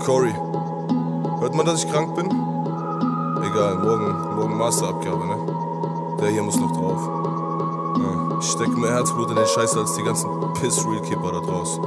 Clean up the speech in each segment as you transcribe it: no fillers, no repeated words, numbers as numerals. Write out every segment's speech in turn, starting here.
Cory, hört man, dass ich krank bin? Egal, morgen Masterabgabe, ne? Der hier muss noch drauf. Ja, ich stecke mehr Herzblut in den Scheiß als die ganzen Piss-Realkeeper da draußen.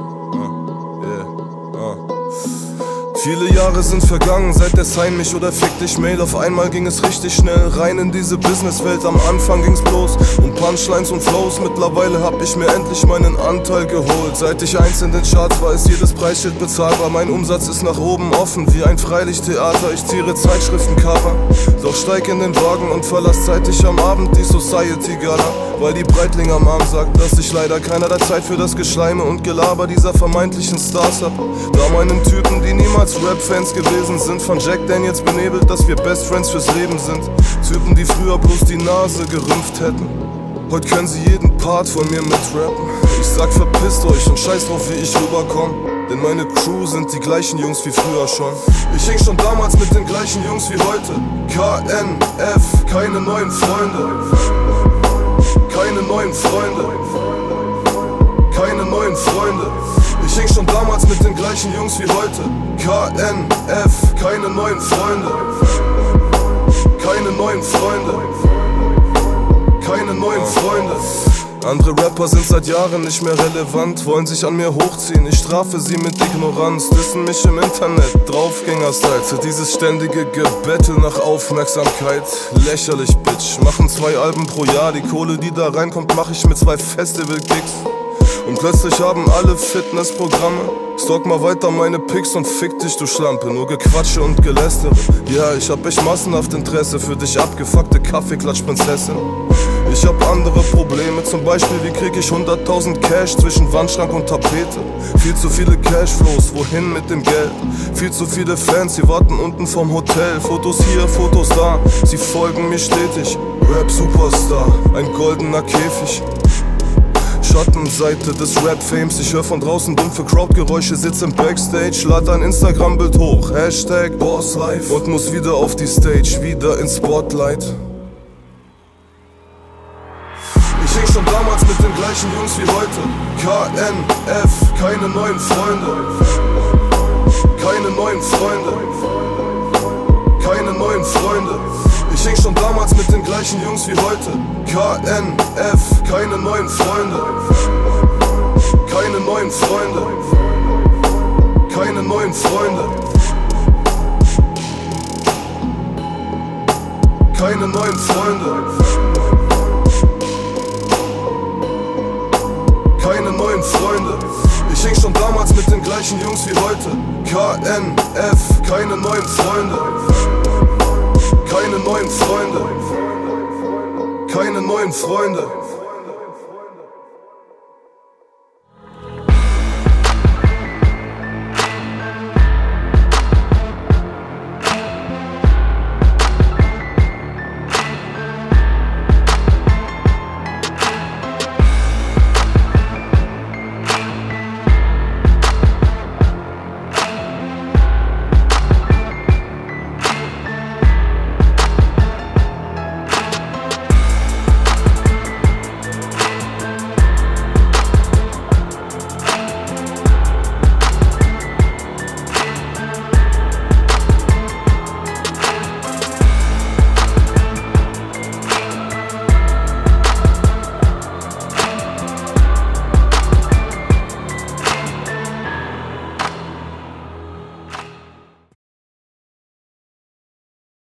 Viele Jahre sind vergangen, seit der Sign mich oder fick dich Mail. Auf einmal ging es richtig schnell rein in diese Businesswelt. Am Anfang ging's bloß um Punchlines und Flows. Mittlerweile hab ich mir endlich meinen Anteil geholt. Seit ich eins in den Charts war, ist jedes Preisschild bezahlbar. Mein Umsatz ist nach oben offen wie ein Freilichttheater. Ich ziere Zeitschriftencover, doch steig in den Wagen und verlass zeitig am Abend die Society Gala. Weil die Breitlinger Mom sagt, dass ich leider keinerlei Zeit für das Geschleime und Gelaber dieser vermeintlichen Stars hab. Da meinen Typen, die niemals Rap-Fans gewesen sind, von Jack Daniels benebelt, dass wir Best Friends fürs Leben sind. Typen, die früher bloß die Nase gerümpft hätten, heute können sie jeden Part von mir mitrappen. Ich sag verpisst euch und scheiß drauf, wie ich rüberkomm, denn meine Crew sind die gleichen Jungs wie früher schon. Ich hing schon damals mit den gleichen Jungs wie heute. KNF, keine neuen Freunde. Keine neuen Freunde. Keine neuen Freunde. Ich hing schon damals mit den gleichen Jungs wie heute. KNF, keine neuen Freunde. Keine neuen Freunde. Keine neuen Freunde. Andere Rapper sind seit Jahren nicht mehr relevant, wollen sich an mir hochziehen, ich strafe sie mit Ignoranz, dissen mich im Internet, Draufgänger-Style. Für dieses ständige Gebettel nach Aufmerksamkeit, lächerlich, Bitch. Machen 2 Alben pro Jahr, die Kohle, die da reinkommt, mach ich mit 2 Festival-Kicks. Und plötzlich haben alle Fitnessprogramme. Stalk mal weiter meine Pics und fick dich, du Schlampe. Nur Gequatsche und Gelästere. Ja, ich hab echt massenhaft Interesse für dich abgefuckte Kaffeeklatschprinzessin. Ich hab andere Probleme, zum Beispiel wie krieg ich 100.000 Cash zwischen Wandschrank und Tapete. Viel zu viele Cashflows, wohin mit dem Geld? Viel zu viele Fans, sie warten unten vom Hotel. Fotos hier, Fotos da, sie folgen mir stetig. Rap-Superstar, ein goldener Käfig. Schattenseite des Rap-Fames. Ich hör von draußen dumpfe Crowdgeräusche, sitz im Backstage, lad ein Instagram-Bild hoch, Hashtag Bosslife, und muss wieder auf die Stage, wieder ins Spotlight. Ich hing schon damals mit den gleichen Jungs wie heute. KNF, keine neuen Freunde. Keine neuen Freunde. Keine neuen Freunde. Ich hing schon damals mit den gleichen Jungs wie heute. KNF, keine neuen Freunde. Keine neuen Freunde. Keine neuen Freunde. Keine neuen Freunde. Keine neuen Freunde. Ich hing schon damals mit den gleichen Jungs wie heute. KNF, keine neuen Freunde. Keine neuen Freunde. Keine neuen Freunde.